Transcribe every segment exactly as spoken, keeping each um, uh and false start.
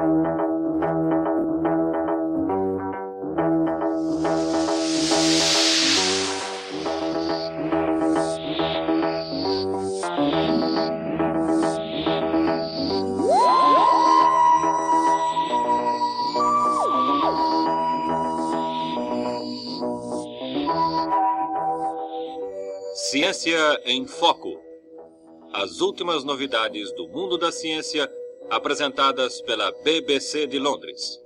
Ciência em Foco. As últimas novidades do mundo da ciência, apresentadas pela B B C de Londres.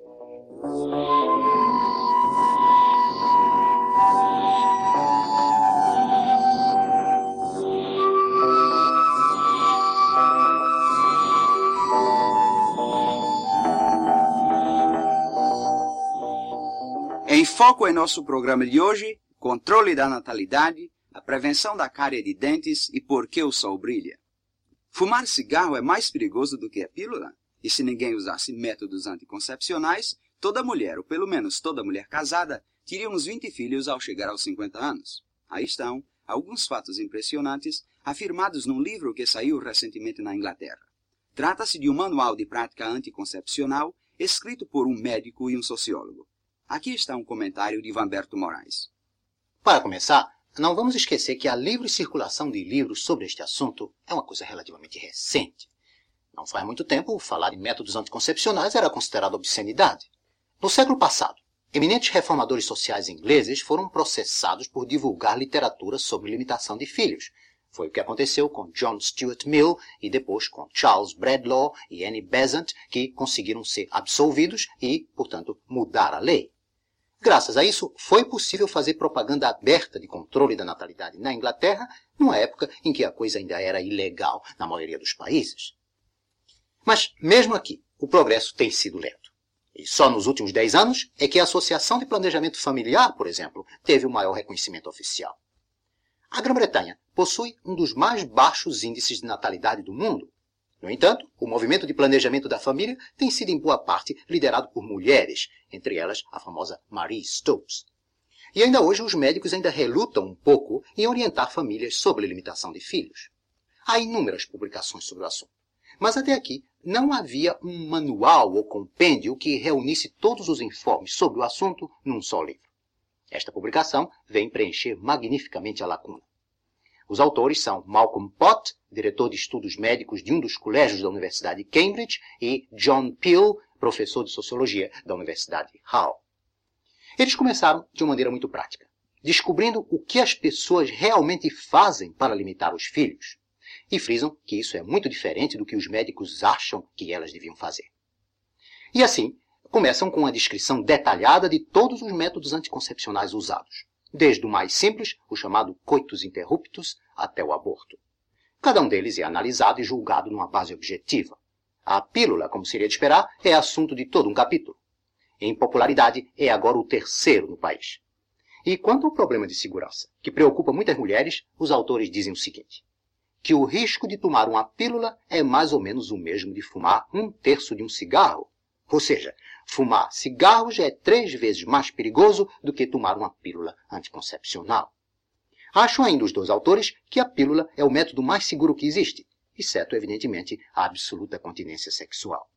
Em Foco em nosso programa de hoje, controle da natalidade, a prevenção da cárie de dentes e por que o sol brilha. Fumar cigarro é mais perigoso do que a pílula? E se ninguém usasse métodos anticoncepcionais, toda mulher, ou pelo menos toda mulher casada, teria uns vinte filhos ao chegar aos cinquenta anos. Aí estão alguns fatos impressionantes afirmados num livro que saiu recentemente na Inglaterra. Trata-se de um manual de prática anticoncepcional escrito por um médico e um sociólogo. Aqui está um comentário de Vanberto Moraes. Para começar, não vamos esquecer que a livre circulação de livros sobre este assunto é uma coisa relativamente recente. Não faz muito tempo, falar em métodos anticoncepcionais era considerado obscenidade. No século passado, eminentes reformadores sociais ingleses foram processados por divulgar literatura sobre limitação de filhos. Foi o que aconteceu com John Stuart Mill e depois com Charles Bradlaugh e Annie Besant, que conseguiram ser absolvidos e, portanto, mudar a lei. Graças a isso, foi possível fazer propaganda aberta de controle da natalidade na Inglaterra, numa época em que a coisa ainda era ilegal na maioria dos países. Mas, mesmo aqui, o progresso tem sido lento. E só nos últimos dez anos é que a Associação de Planejamento Familiar, por exemplo, teve o maior reconhecimento oficial. A Grã-Bretanha possui um dos mais baixos índices de natalidade do mundo. No entanto, o movimento de planejamento da família tem sido em boa parte liderado por mulheres, entre elas a famosa Marie Stopes. E ainda hoje os médicos ainda relutam um pouco em orientar famílias sobre a limitação de filhos. Há inúmeras publicações sobre o assunto, mas até aqui não havia um manual ou compêndio que reunisse todos os informes sobre o assunto num só livro. Esta publicação vem preencher magnificamente a lacuna. Os autores são Malcolm Pott, diretor de estudos médicos de um dos colégios da Universidade de Cambridge, e John Peel, professor de sociologia da Universidade de Hull. Eles começaram de uma maneira muito prática, descobrindo o que as pessoas realmente fazem para limitar os filhos, e frisam que isso é muito diferente do que os médicos acham que elas deviam fazer. E assim, começam com uma descrição detalhada de todos os métodos anticoncepcionais usados, desde o mais simples, o chamado coitus interruptus, até o aborto. Cada um deles é analisado e julgado numa base objetiva. A pílula, como seria de esperar, é assunto de todo um capítulo. Em popularidade, é agora o terceiro no país. E quanto ao problema de segurança, que preocupa muitas mulheres, os autores dizem o seguinte, que o risco de tomar uma pílula é mais ou menos o mesmo de fumar um terço de um cigarro. Ou seja, fumar cigarros é três vezes mais perigoso do que tomar uma pílula anticoncepcional. Acham ainda os dois autores que a pílula é o método mais seguro que existe, exceto, evidentemente, a absoluta continência sexual.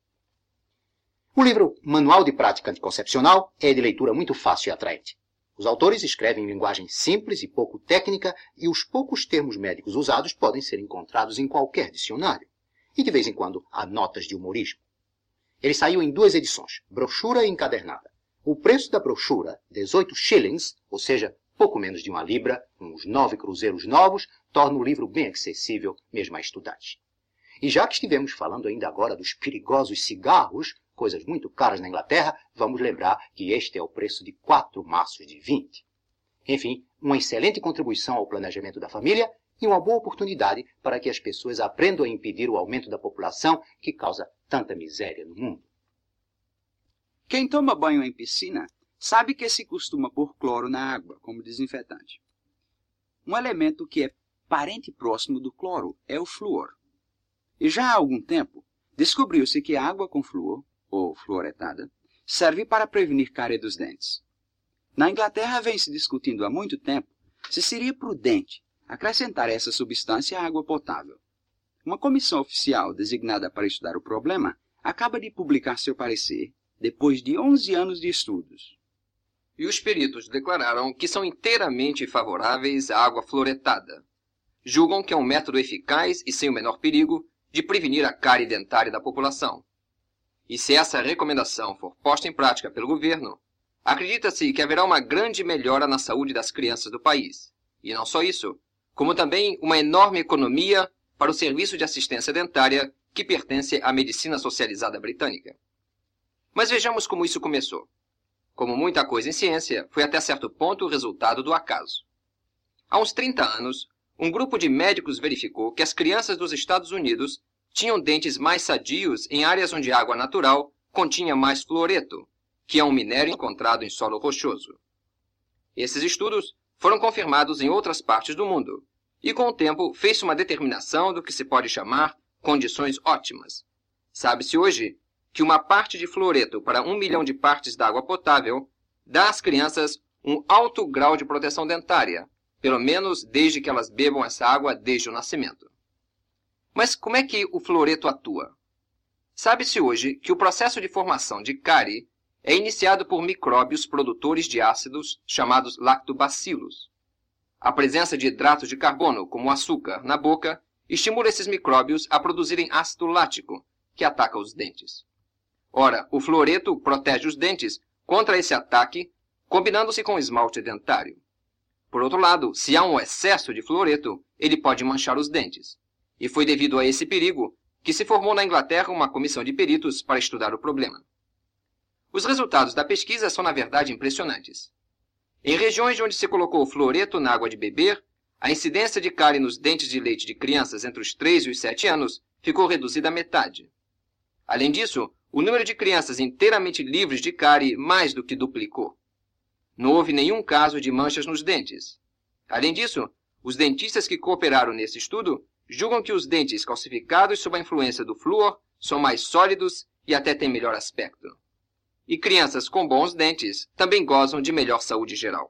O livro Manual de Prática Anticoncepcional é de leitura muito fácil e atraente. Os autores escrevem em linguagem simples e pouco técnica e os poucos termos médicos usados podem ser encontrados em qualquer dicionário. E de vez em quando há notas de humorismo. Ele saiu em duas edições, brochura e encadernada. O preço da brochura, dezoito shillings, ou seja, pouco menos de uma libra, uns nove cruzeiros novos, torna o livro bem acessível mesmo a estudantes. E já que estivemos falando ainda agora dos perigosos cigarros, coisas muito caras na Inglaterra, vamos lembrar que este é o preço de quatro maços de vinte. Enfim, uma excelente contribuição ao planejamento da família e uma boa oportunidade para que as pessoas aprendam a impedir o aumento da população que causa tanta miséria no mundo. Quem toma banho em piscina sabe que se costuma pôr cloro na água como desinfetante. Um elemento que é parente próximo do cloro é o flúor. E já há algum tempo, descobriu-se que a água com flúor, ou fluoretada, serve para prevenir cárie dos dentes. Na Inglaterra vem se discutindo há muito tempo se seria prudente acrescentar essa substância à água potável. Uma comissão oficial designada para estudar o problema acaba de publicar seu parecer depois de onze anos de estudos. E os peritos declararam que são inteiramente favoráveis à água fluoretada. Julgam que é um método eficaz e sem o menor perigo de prevenir a cárie dentária da população. E se essa recomendação for posta em prática pelo governo, acredita-se que haverá uma grande melhora na saúde das crianças do país. E não só isso, como também uma enorme economia para o serviço de assistência dentária que pertence à medicina socializada britânica. Mas vejamos como isso começou. Como muita coisa em ciência, foi até certo ponto o resultado do acaso. Há uns trinta anos, um grupo de médicos verificou que as crianças dos Estados Unidos tinham dentes mais sadios em áreas onde a água natural continha mais fluoreto, que é um minério encontrado em solo rochoso. Esses estudos foram confirmados em outras partes do mundo, e com o tempo fez-se uma determinação do que se pode chamar condições ótimas. Sabe-se hoje que uma parte de fluoreto para um milhão de partes da água potável dá às crianças um alto grau de proteção dentária, pelo menos desde que elas bebam essa água desde o nascimento. Mas como é que o fluoreto atua? Sabe-se hoje que o processo de formação de cárie é iniciado por micróbios produtores de ácidos chamados lactobacilos. A presença de hidratos de carbono, como o açúcar, na boca, estimula esses micróbios a produzirem ácido lático, que ataca os dentes. Ora, o fluoreto protege os dentes contra esse ataque, combinando-se com o esmalte dentário. Por outro lado, se há um excesso de fluoreto, ele pode manchar os dentes. E foi devido a esse perigo que se formou na Inglaterra uma comissão de peritos para estudar o problema. Os resultados da pesquisa são, na verdade, impressionantes. Em regiões onde se colocou fluoreto na água de beber, a incidência de cárie nos dentes de leite de crianças entre os três e os sete anos ficou reduzida à metade. Além disso, o número de crianças inteiramente livres de cárie mais do que duplicou. Não houve nenhum caso de manchas nos dentes. Além disso, os dentistas que cooperaram nesse estudo julgam que os dentes calcificados sob a influência do flúor são mais sólidos e até têm melhor aspecto. E crianças com bons dentes também gozam de melhor saúde geral.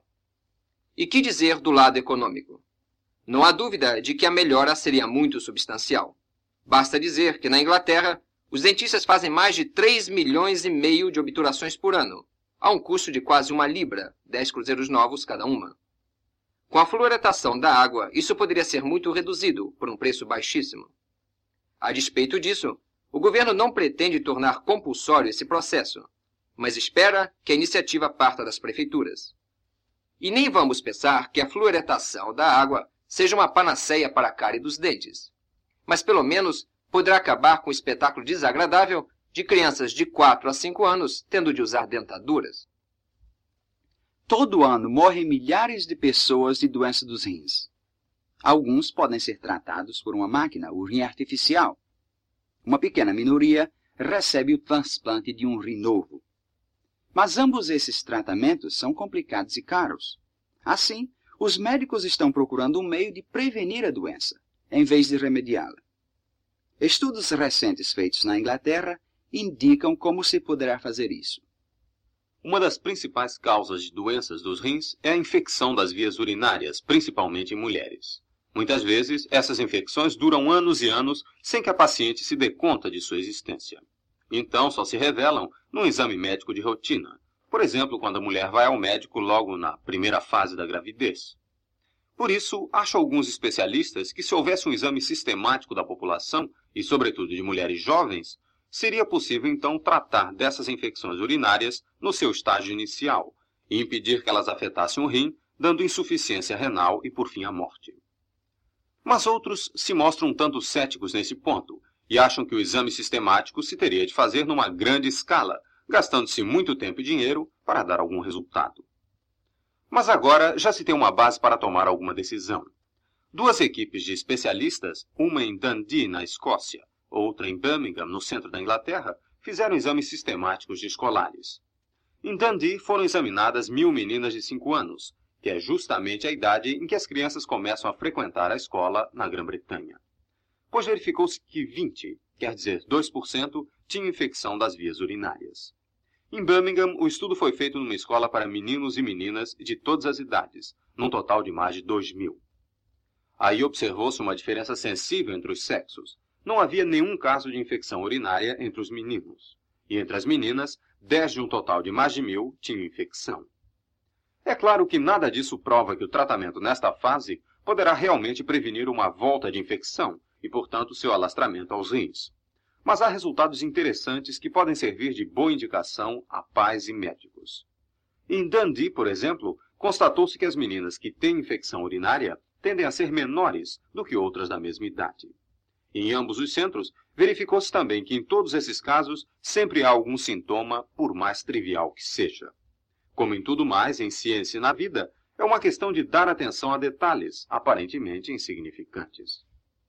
E que dizer do lado econômico? Não há dúvida de que a melhora seria muito substancial. Basta dizer que na Inglaterra, os dentistas fazem mais de três milhões e meio de obturações por ano, a um custo de quase uma libra, dez cruzeiros novos cada uma. Com a fluoretação da água, isso poderia ser muito reduzido por um preço baixíssimo. A despeito disso, o governo não pretende tornar compulsório esse processo, mas espera que a iniciativa parta das prefeituras. E nem vamos pensar que a fluoretação da água seja uma panaceia para a cárie dos dentes, mas pelo menos poderá acabar com o espetáculo desagradável de crianças de quatro a cinco anos tendo de usar dentaduras. Todo ano morrem milhares de pessoas de doença dos rins. Alguns podem ser tratados por uma máquina, o rim artificial. Uma pequena minoria recebe o transplante de um rim novo. Mas ambos esses tratamentos são complicados e caros. Assim, os médicos estão procurando um meio de prevenir a doença, em vez de remediá-la. Estudos recentes feitos na Inglaterra indicam como se poderá fazer isso. Uma das principais causas de doenças dos rins é a infecção das vias urinárias, principalmente em mulheres. Muitas vezes, essas infecções duram anos e anos sem que a paciente se dê conta de sua existência. Então, só se revelam num exame médico de rotina. Por exemplo, quando a mulher vai ao médico logo na primeira fase da gravidez. Por isso, acho alguns especialistas que se houvesse um exame sistemático da população, e sobretudo de mulheres jovens, seria possível então tratar dessas infecções urinárias no seu estágio inicial e impedir que elas afetassem o rim, dando insuficiência renal e, por fim, a morte. Mas outros se mostram um tanto céticos nesse ponto e acham que o exame sistemático se teria de fazer numa grande escala, gastando-se muito tempo e dinheiro para dar algum resultado. Mas agora já se tem uma base para tomar alguma decisão. Duas equipes de especialistas, uma em Dundee, na Escócia, outra em Birmingham, no centro da Inglaterra, fizeram exames sistemáticos de escolares. Em Dundee foram examinadas mil meninas de cinco anos, que é justamente a idade em que as crianças começam a frequentar a escola na Grã-Bretanha. Pois verificou-se que vinte, quer dizer dois por cento, tinham infecção das vias urinárias. Em Birmingham, o estudo foi feito numa escola para meninos e meninas de todas as idades, num total de mais de dois mil. Aí observou-se uma diferença sensível entre os sexos, não havia nenhum caso de infecção urinária entre os meninos. E entre as meninas, dez de um total de mais de mil tinham infecção. É claro que nada disso prova que o tratamento nesta fase poderá realmente prevenir uma volta de infecção e, portanto, seu alastramento aos rins. Mas há resultados interessantes que podem servir de boa indicação a pais e médicos. Em Dundee, por exemplo, constatou-se que as meninas que têm infecção urinária tendem a ser menores do que outras da mesma idade. Em ambos os centros, verificou-se também que em todos esses casos sempre há algum sintoma, por mais trivial que seja. Como em tudo mais, em ciência e na vida, é uma questão de dar atenção a detalhes, aparentemente insignificantes.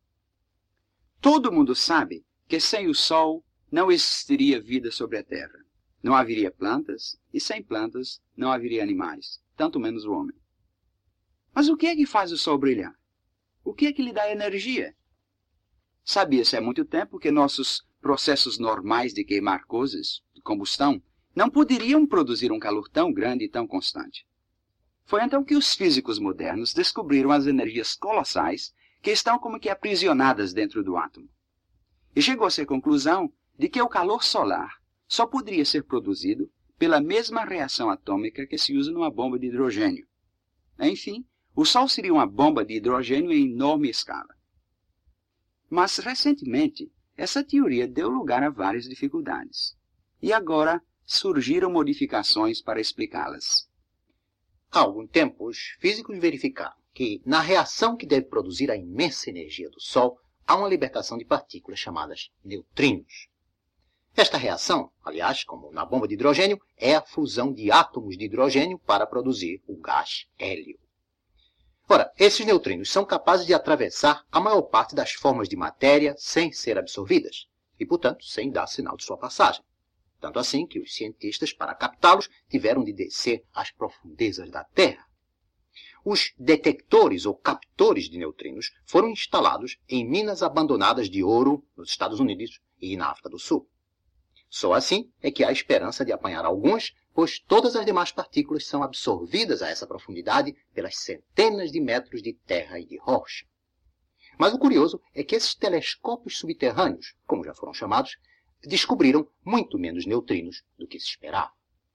Todo mundo sabe que sem o Sol não existiria vida sobre a Terra. Não haveria plantas, e sem plantas não haveria animais, tanto menos o homem. Mas o que é que faz o Sol brilhar? O que é que lhe dá energia? Sabia-se há muito tempo que nossos processos normais de queimar coisas, de combustão, não poderiam produzir um calor tão grande e tão constante. Foi então que os físicos modernos descobriram as energias colossais que estão como que aprisionadas dentro do átomo. E chegou-se à conclusão de que o calor solar só poderia ser produzido pela mesma reação atômica que se usa numa bomba de hidrogênio. Enfim, o Sol seria uma bomba de hidrogênio em enorme escala. Mas, recentemente, essa teoria deu lugar a várias dificuldades. E agora surgiram modificações para explicá-las. Há algum tempo, os físicos verificaram que, na reação que deve produzir a imensa energia do Sol, há uma libertação de partículas chamadas neutrinos. Esta reação, aliás, como na bomba de hidrogênio, é a fusão de átomos de hidrogênio para produzir o gás hélio. Ora, esses neutrinos são capazes de atravessar a maior parte das formas de matéria sem ser absorvidas, e, portanto, sem dar sinal de sua passagem. Tanto assim que os cientistas, para captá-los, tiveram de descer às profundezas da Terra. Os detectores ou captores de neutrinos foram instalados em minas abandonadas de ouro nos Estados Unidos e na África do Sul. Só assim é que há esperança de apanhar alguns, pois todas as demais partículas são absorvidas a essa profundidade pelas centenas de metros de terra e de rocha. Mas o curioso é que esses telescópios subterrâneos, como já foram chamados, descobriram muito menos neutrinos do que se esperava.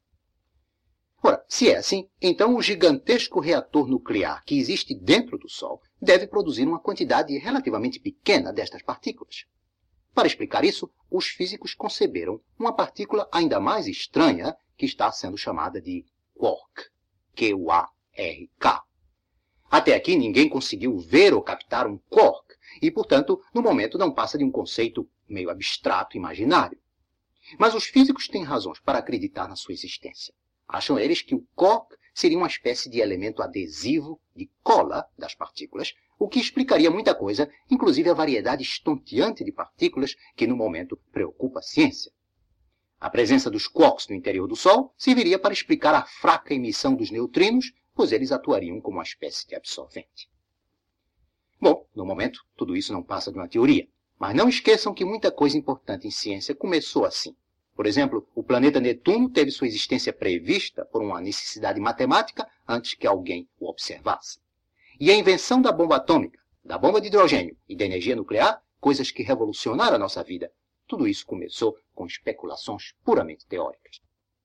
Ora, se é assim, então o gigantesco reator nuclear que existe dentro do Sol deve produzir uma quantidade relativamente pequena destas partículas. Para explicar isso, os físicos conceberam uma partícula ainda mais estranha que está sendo chamada de quark, Q U A R K. Até aqui ninguém conseguiu ver ou captar um quark e, portanto, no momento não passa de um conceito meio abstrato, imaginário. Mas os físicos têm razões para acreditar na sua existência. Acham eles que o quark seria uma espécie de elemento adesivo, de cola das partículas, o que explicaria muita coisa, inclusive a variedade estonteante de partículas que no momento preocupa a ciência. A presença dos quarks no interior do Sol serviria para explicar a fraca emissão dos neutrinos, pois eles atuariam como uma espécie de absorvente. Bom, no momento, tudo isso não passa de uma teoria, mas não esqueçam que muita coisa importante em ciência começou assim. Por exemplo, o planeta Netuno teve sua existência prevista por uma necessidade matemática antes que alguém o observasse. E a invenção da bomba atômica, da bomba de hidrogênio e da energia nuclear, coisas que revolucionaram a nossa vida, tudo isso começou com especulações puramente teóricas.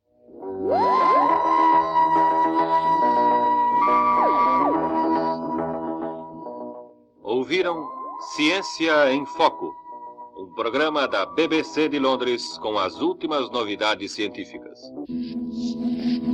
Ouviram Ciência em Foco, um programa da B B C de Londres com as últimas novidades científicas.